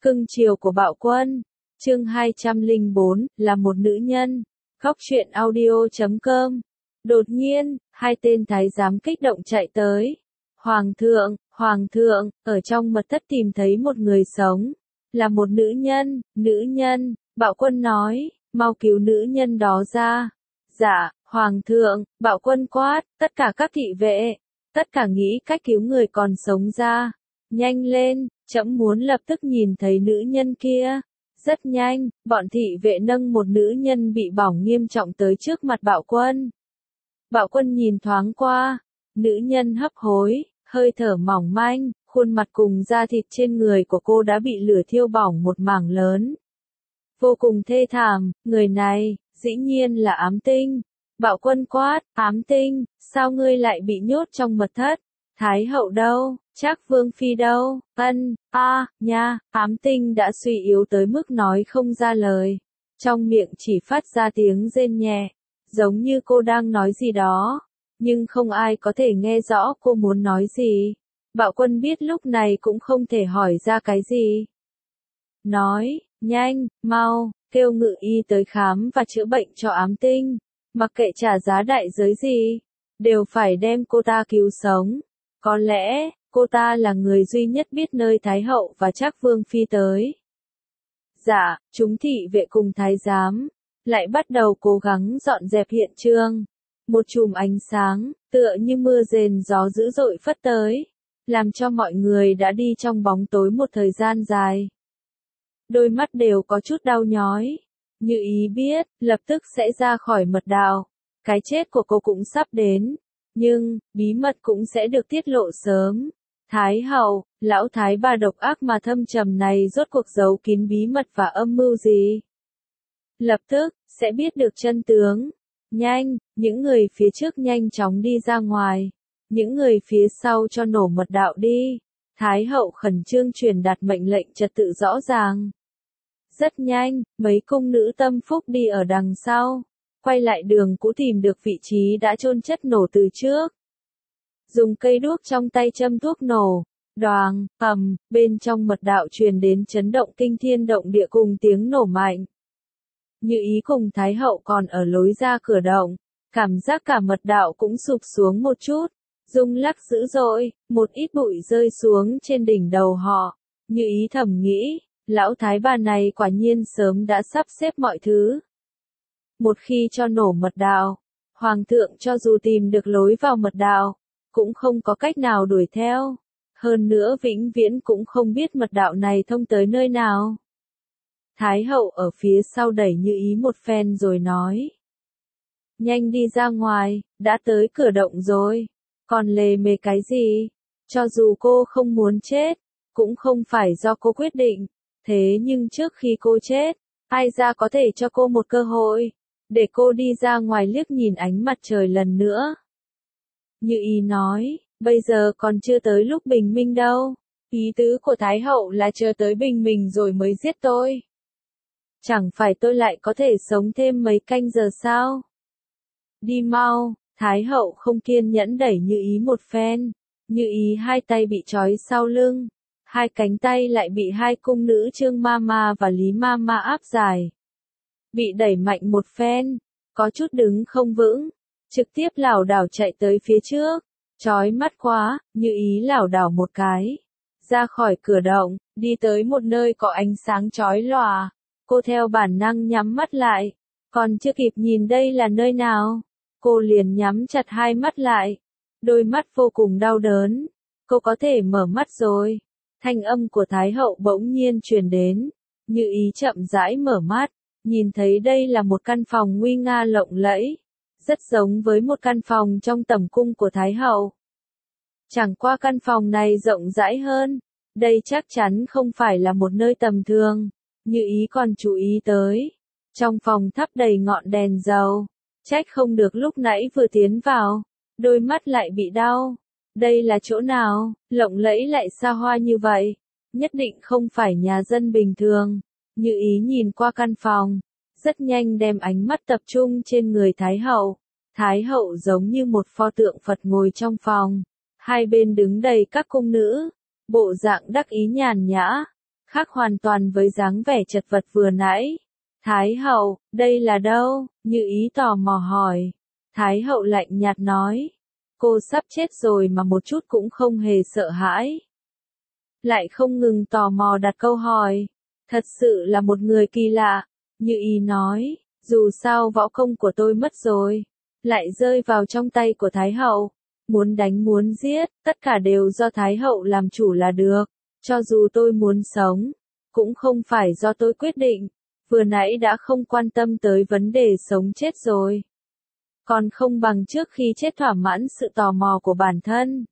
Cưng chiều của Bạo Quân. Chương 204, là một nữ nhân. Góc truyện audio.com. Đột nhiên, hai tên thái giám kích động chạy tới. Hoàng thượng, ở trong mật thất tìm thấy một người sống. Là một nữ nhân, Bạo Quân nói, mau cứu nữ nhân đó ra. Dạ, Hoàng thượng, Bạo Quân quát, tất cả các thị vệ, tất cả nghĩ cách cứu người còn sống ra. Nhanh lên, trẫm muốn lập tức nhìn thấy nữ nhân kia. Rất nhanh, bọn thị vệ nâng một nữ nhân bị bỏng nghiêm trọng tới trước mặt Bạo Quân. Bạo Quân nhìn thoáng qua, nữ nhân hấp hối, hơi thở mỏng manh, khuôn mặt cùng da thịt trên người của cô đã bị lửa thiêu bỏng một mảng lớn. Vô cùng thê thảm, người này, dĩ nhiên là Ám Tinh. Bạo Quân quát, Ám Tinh, sao ngươi lại bị nhốt trong mật thất? Thái hậu đâu? Trác Vương Phi đâu? Ám Tinh đã suy yếu tới mức nói không ra lời. Trong miệng chỉ phát ra tiếng rên nhẹ, giống như cô đang nói gì đó, nhưng không ai có thể nghe rõ cô muốn nói gì. Bạo Quân biết lúc này cũng không thể hỏi ra cái gì. Nói, nhanh, mau, kêu ngự y tới khám và chữa bệnh cho Ám Tinh. Mặc kệ trả giá đại giới gì, đều phải đem cô ta cứu sống. Có lẽ, cô ta là người duy nhất biết nơi Thái hậu và Trác Vương Phi tới. Dạ, chúng thị vệ cùng thái giám lại bắt đầu cố gắng dọn dẹp hiện trường. Một chùm ánh sáng, tựa như mưa rền gió dữ dội phất tới, làm cho mọi người đã đi trong bóng tối một thời gian dài. Đôi mắt đều có chút đau nhói. Như ý biết, lập tức sẽ ra khỏi mật đạo. Cái chết của cô cũng sắp đến. Nhưng, bí mật cũng sẽ được tiết lộ sớm. Thái hậu, lão thái bà độc ác mà thâm trầm này rốt cuộc giấu kín bí mật và âm mưu gì? Lập tức, sẽ biết được chân tướng. Nhanh, những người phía trước nhanh chóng đi ra ngoài. Những người phía sau cho nổ mật đạo đi. Thái hậu khẩn trương truyền đạt mệnh lệnh trật tự rõ ràng. Rất nhanh, mấy cung nữ tâm phúc đi ở đằng sau. Quay lại đường cũ tìm được vị trí đã chôn chất nổ từ trước. Dùng cây đuốc trong tay châm thuốc nổ. Đoàng, bên trong mật đạo truyền đến chấn động kinh thiên động địa cùng tiếng nổ mạnh. Như ý cùng Thái hậu còn ở lối ra cửa động. Cảm giác cả mật đạo cũng sụp xuống một chút. Rung lắc dữ dội, một ít bụi rơi xuống trên đỉnh đầu họ. Như ý thầm nghĩ, lão thái bà này quả nhiên sớm đã sắp xếp mọi thứ. Một khi cho nổ mật đạo, Hoàng thượng cho dù tìm được lối vào mật đạo, cũng không có cách nào đuổi theo. Hơn nữa vĩnh viễn cũng không biết mật đạo này thông tới nơi nào. Thái hậu ở phía sau đẩy Như ý một phen rồi nói. Nhanh đi ra ngoài, đã tới cửa động rồi. Còn lề mề cái gì? Cho dù cô không muốn chết, cũng không phải do cô quyết định. Thế nhưng trước khi cô chết, ai ra có thể cho cô một cơ hội, để cô đi ra ngoài liếc nhìn ánh mặt trời lần nữa. Như ý nói, bây giờ còn chưa tới lúc bình minh đâu. Ý tứ của Thái hậu là chờ tới bình minh rồi mới giết tôi. Chẳng phải tôi lại có thể sống thêm mấy canh giờ sao? Đi mau, Thái hậu không kiên nhẫn đẩy Như ý một phen. Như ý hai tay bị trói sau lưng. Hai cánh tay lại bị hai cung nữ Trương Mama và Lý Mama áp giải. Bị đẩy mạnh một phen, có chút đứng không vững, trực tiếp lảo đảo chạy tới phía trước. Chói mắt quá, Như ý lảo đảo một cái, ra khỏi cửa động, đi tới một nơi có ánh sáng chói lòa. Cô theo bản năng nhắm mắt lại, còn chưa kịp nhìn đây là nơi nào, cô liền nhắm chặt hai mắt lại. Đôi mắt vô cùng đau đớn, cô có thể mở mắt rồi. Thanh âm của Thái hậu bỗng nhiên truyền đến. Như ý chậm rãi mở mắt, nhìn thấy đây là một căn phòng nguy nga lộng lẫy, rất giống với một căn phòng trong tẩm cung của Thái hậu. Chẳng qua căn phòng này rộng rãi hơn, đây chắc chắn không phải là một nơi tầm thường. Như ý còn chú ý tới, trong phòng thắp đầy ngọn đèn dầu, trách không được lúc nãy vừa tiến vào, đôi mắt lại bị đau. Đây là chỗ nào, lộng lẫy lại xa hoa như vậy, nhất định không phải nhà dân bình thường. Như ý nhìn qua căn phòng, rất nhanh đem ánh mắt tập trung trên người Thái hậu. Thái hậu giống như một pho tượng Phật ngồi trong phòng, hai bên đứng đầy các cung nữ, bộ dạng đắc ý nhàn nhã, khác hoàn toàn với dáng vẻ chật vật vừa nãy. Thái hậu, đây là đâu? Như Ý tò mò hỏi. Thái hậu lạnh nhạt nói. Cô sắp chết rồi mà một chút cũng không hề sợ hãi. Lại không ngừng tò mò đặt câu hỏi. Thật sự là một người kỳ lạ. Như Ý nói, dù sao võ công của tôi mất rồi, lại rơi vào trong tay của Thái hậu. Muốn đánh muốn giết, tất cả đều do Thái hậu làm chủ là được. Cho dù tôi muốn sống, cũng không phải do tôi quyết định. Vừa nãy đã không quan tâm tới vấn đề sống chết rồi. Còn không bằng trước khi chết thỏa mãn sự tò mò của bản thân.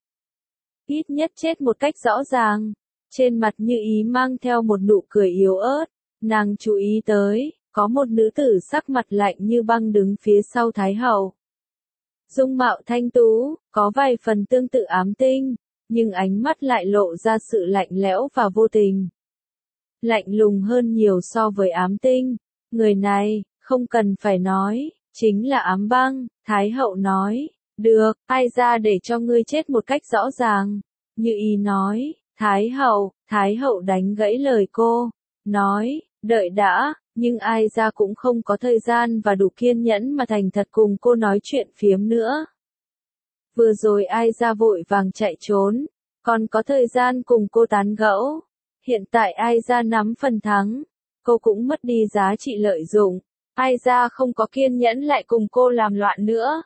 Ít nhất chết một cách rõ ràng. Trên mặt Như Ý mang theo một nụ cười yếu ớt. Nàng chú ý tới, có một nữ tử sắc mặt lạnh như băng đứng phía sau Thái hậu. Dung mạo thanh tú, có vài phần tương tự Ám Tinh, nhưng ánh mắt lại lộ ra sự lạnh lẽo và vô tình. Lạnh lùng hơn nhiều so với Ám Tinh. Người này, không cần phải nói, chính là Ám Băng. Thái hậu nói, được, ai ra để cho ngươi chết một cách rõ ràng. Như Ý nói, Thái hậu đánh gãy lời cô, nói, đợi đã, nhưng ai ra cũng không có thời gian và đủ kiên nhẫn mà thành thật cùng cô nói chuyện phiếm nữa. Vừa rồi ai ra vội vàng chạy trốn, còn có thời gian cùng cô tán gẫu. Hiện tại ai ra nắm phần thắng, cô cũng mất đi giá trị lợi dụng. Ai ra không có kiên nhẫn lại cùng cô làm loạn nữa.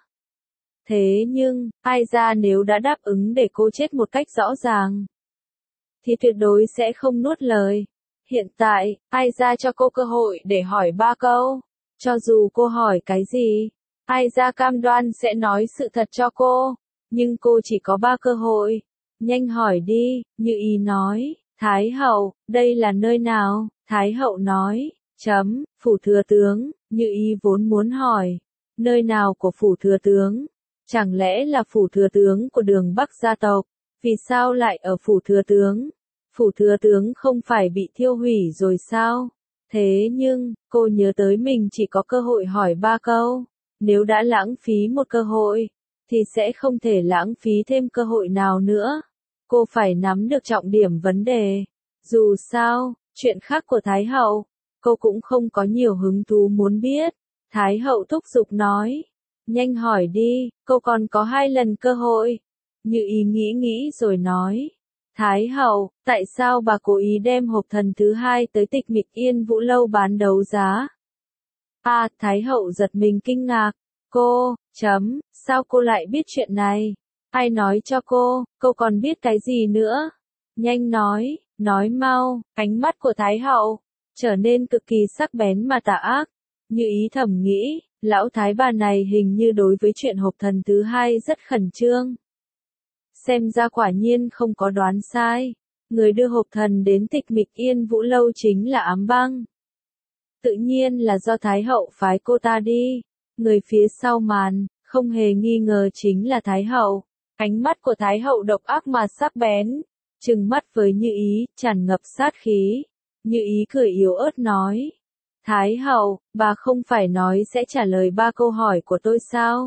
Thế nhưng, ai ra nếu đã đáp ứng để cô chết một cách rõ ràng, thì tuyệt đối sẽ không nuốt lời. Hiện tại, ai ra cho cô cơ hội để hỏi 3 câu. Cho dù cô hỏi cái gì, ai ra cam đoan sẽ nói sự thật cho cô. Nhưng cô chỉ có 3 cơ hội. Nhanh hỏi đi, Như Ý nói. Thái hậu, đây là nơi nào? Thái hậu nói. Phủ thừa tướng. Như Ý vốn muốn hỏi. Nơi nào của phủ thừa tướng? Chẳng lẽ là phủ thừa tướng của Đường Bắc gia tộc? Vì sao lại ở phủ thừa tướng? Phủ thừa tướng không phải bị thiêu hủy rồi sao? Thế nhưng, cô nhớ tới mình chỉ có cơ hội hỏi 3 câu. Nếu đã lãng phí một cơ hội, thì sẽ không thể lãng phí thêm cơ hội nào nữa. Cô phải nắm được trọng điểm vấn đề. Dù sao, chuyện khác của Thái hậu, cô cũng không có nhiều hứng thú muốn biết. Thái hậu thúc giục nói. Nhanh hỏi đi, cô còn có 2 lần cơ hội. Như Ý nghĩ rồi nói. Thái hậu, tại sao bà cố ý đem hộp thần thứ 2 tới Tịch Mịch Yên Vũ Lâu bán đấu giá? Thái hậu giật mình kinh ngạc. Sao cô lại biết chuyện này? Ai nói cho cô còn biết cái gì nữa? Nhanh nói mau. Ánh mắt của Thái hậu trở nên cực kỳ sắc bén mà tà ác. Như Ý thầm nghĩ, lão thái bà này hình như đối với chuyện hộp thần thứ 2 rất khẩn trương. Xem ra quả nhiên không có đoán sai. Người đưa hộp thần đến Tịch Mịch Yên Vũ Lâu chính là Ám Băng. Tự nhiên là do Thái hậu phái cô ta đi. Người phía sau màn, không hề nghi ngờ chính là Thái hậu. Ánh mắt của Thái hậu độc ác mà sắc bén, trừng mắt với Như Ý, tràn ngập sát khí. Như Ý cười yếu ớt nói. Thái hậu, bà không phải nói sẽ trả lời 3 câu hỏi của tôi sao?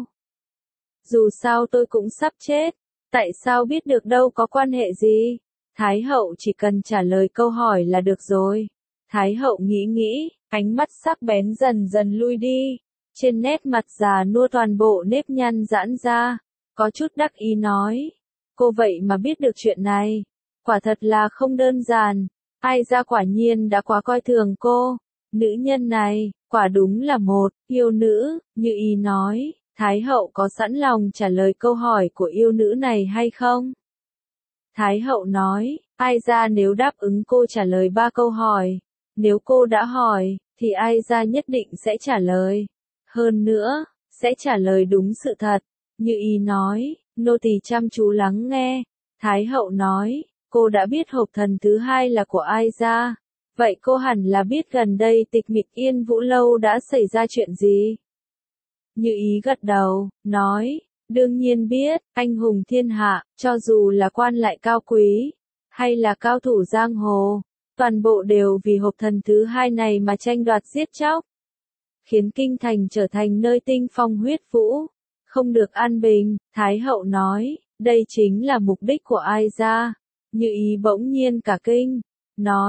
Dù sao tôi cũng sắp chết. Tại sao biết được đâu có quan hệ gì? Thái hậu chỉ cần trả lời câu hỏi là được rồi. Thái hậu nghĩ, ánh mắt sắc bén dần dần lui đi. Trên nét mặt già nua toàn bộ nếp nhăn giãn ra. Có chút đắc ý nói. Cô vậy mà biết được chuyện này. Quả thật là không đơn giản. Ai ra quả nhiên đã quá coi thường cô. Nữ nhân này, quả đúng là một yêu nữ, Như Ý nói. Thái hậu có sẵn lòng trả lời câu hỏi của yêu nữ này hay không? Thái hậu nói, ai ra nếu đáp ứng cô trả lời 3 câu hỏi. Nếu cô đã hỏi, thì ai ra nhất định sẽ trả lời. Hơn nữa, sẽ trả lời đúng sự thật. Như Ý nói, nô tỳ chăm chú lắng nghe. Thái hậu nói, cô đã biết hộp thần thứ 2 là của ai ra. Vậy cô hẳn là biết gần đây Tịch Mịch Yên Vũ Lâu đã xảy ra chuyện gì? Như Ý gật đầu, nói, đương nhiên biết, anh hùng thiên hạ, cho dù là quan lại cao quý, hay là cao thủ giang hồ, toàn bộ đều vì hộp thần thứ 2 này mà tranh đoạt giết chóc. Khiến kinh thành trở thành nơi tinh phong huyết vũ, không được an bình. Thái hậu nói, đây chính là mục đích của ai ra. Như Ý bỗng nhiên cả kinh, nói,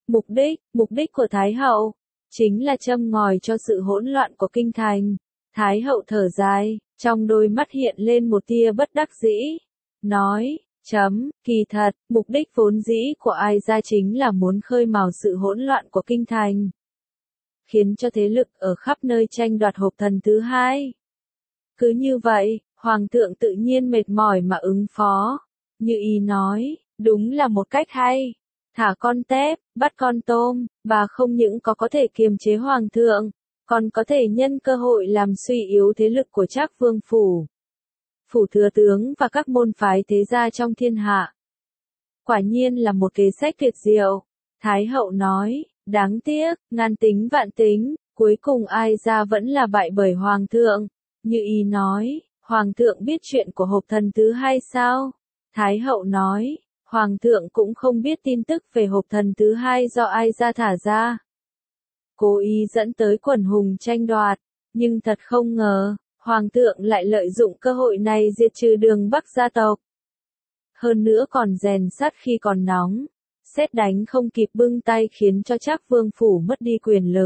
Mục đích của Thái hậu, chính là châm ngòi cho sự hỗn loạn của kinh thành. Thái hậu thở dài, trong đôi mắt hiện lên một tia bất đắc dĩ. Nói, kỳ thật, mục đích vốn dĩ của Ai Gia chính là muốn khơi mào sự hỗn loạn của kinh thành. Khiến cho thế lực ở khắp nơi tranh đoạt hộp thần thứ hai. Cứ như vậy, Hoàng thượng tự nhiên mệt mỏi mà ứng phó. Như ý nói, đúng là một cách hay. Thả con tép, bắt con tôm, bà không những có thể kiềm chế Hoàng thượng, còn có thể nhân cơ hội làm suy yếu thế lực của Trác Vương phủ. Phủ thừa tướng và các môn phái thế gia trong thiên hạ. Quả nhiên là một kế sách tuyệt diệu. Thái hậu nói, đáng tiếc, ngàn tính vạn tính, cuối cùng Ai Gia vẫn là bại bởi Hoàng thượng. Như ý nói, Hoàng thượng biết chuyện của hộp thần thứ hai sao? Thái hậu nói, Hoàng thượng cũng không biết tin tức về hộp thần thứ hai do Ai Gia thả ra. Cố ý dẫn tới quần hùng tranh đoạt, nhưng thật không ngờ, Hoàng thượng lại lợi dụng cơ hội này diệt trừ Đường Bắc gia tộc. Hơn nữa còn rèn sắt khi còn nóng, sét đánh không kịp bưng tay khiến cho Trác Vương phủ mất đi quyền lực.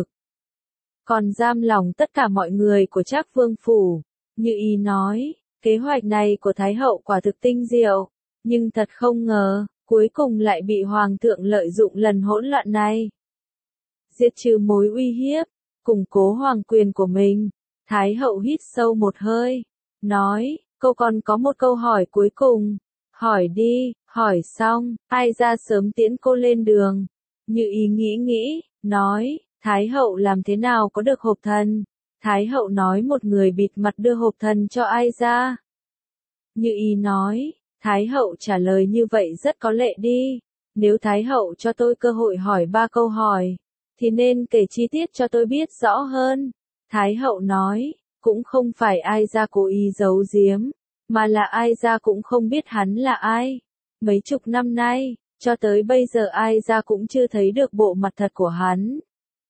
Còn giam lòng tất cả mọi người của Trác Vương phủ. Như ý nói, kế hoạch này của Thái hậu quả thực tinh diệu, nhưng thật không ngờ, cuối cùng lại bị Hoàng thượng lợi dụng lần hỗn loạn này. Diệt trừ mối uy hiếp, củng cố hoàng quyền của mình. Thái hậu hít sâu một hơi, nói, cô còn có một câu hỏi cuối cùng. Hỏi đi, hỏi xong, Ai Gia sớm tiễn cô lên đường. Như ý nghĩ, nói, Thái hậu làm thế nào có được hộp thần? Thái hậu nói một người bịt mặt đưa hộp thần cho Ai Gia. Như ý nói, Thái hậu trả lời như vậy rất có lệ đi. Nếu Thái hậu cho tôi cơ hội hỏi 3 câu hỏi, thì nên kể chi tiết cho tôi biết rõ hơn. Thái hậu nói, cũng không phải Ai Gia cố ý giấu giếm, mà là Ai Gia cũng không biết hắn là ai. Mấy chục năm nay, cho tới bây giờ Ai Gia cũng chưa thấy được bộ mặt thật của hắn.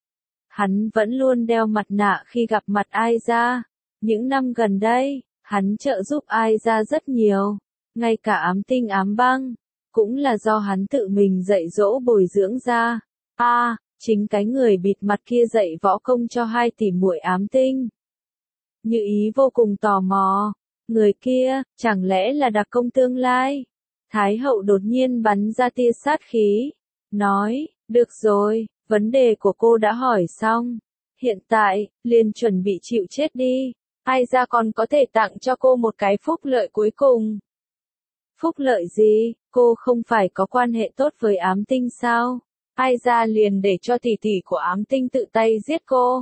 Hắn vẫn luôn đeo mặt nạ khi gặp mặt Ai Gia. Những năm gần đây, hắn trợ giúp Ai Gia rất nhiều, ngay cả Ám Tinh Ám Băng, cũng là do hắn tự mình dạy dỗ bồi dưỡng ra. Chính cái người bịt mặt kia dạy võ công cho 2 tỷ muội Ám Tinh. Như ý vô cùng tò mò, người kia, chẳng lẽ là đặc công tương lai? Thái hậu đột nhiên bắn ra tia sát khí, nói, được rồi, vấn đề của cô đã hỏi xong. Hiện tại, liền chuẩn bị chịu chết đi. Ai Gia còn có thể tặng cho cô một cái phúc lợi cuối cùng. Phúc lợi gì? Cô không phải có quan hệ tốt với Ám Tinh sao? Ai Gia liền để cho tỷ tỷ của Ám Tinh tự tay giết cô.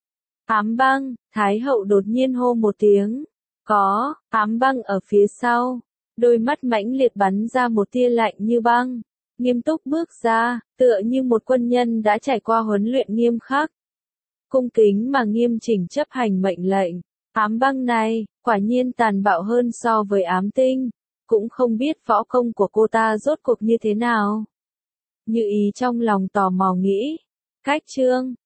Ám Băng, Thái hậu đột nhiên hô một tiếng. Có, Ám Băng ở phía sau. Đôi mắt mãnh liệt bắn ra một tia lạnh như băng. Nghiêm túc bước ra, tựa như một quân nhân đã trải qua huấn luyện nghiêm khắc. Cung kính mà nghiêm chỉnh chấp hành mệnh lệnh. Ám Băng này, quả nhiên tàn bạo hơn so với Ám Tinh. Cũng không biết võ công của cô ta rốt cuộc như thế nào. Như ý trong lòng tò mò nghĩ. Cách chương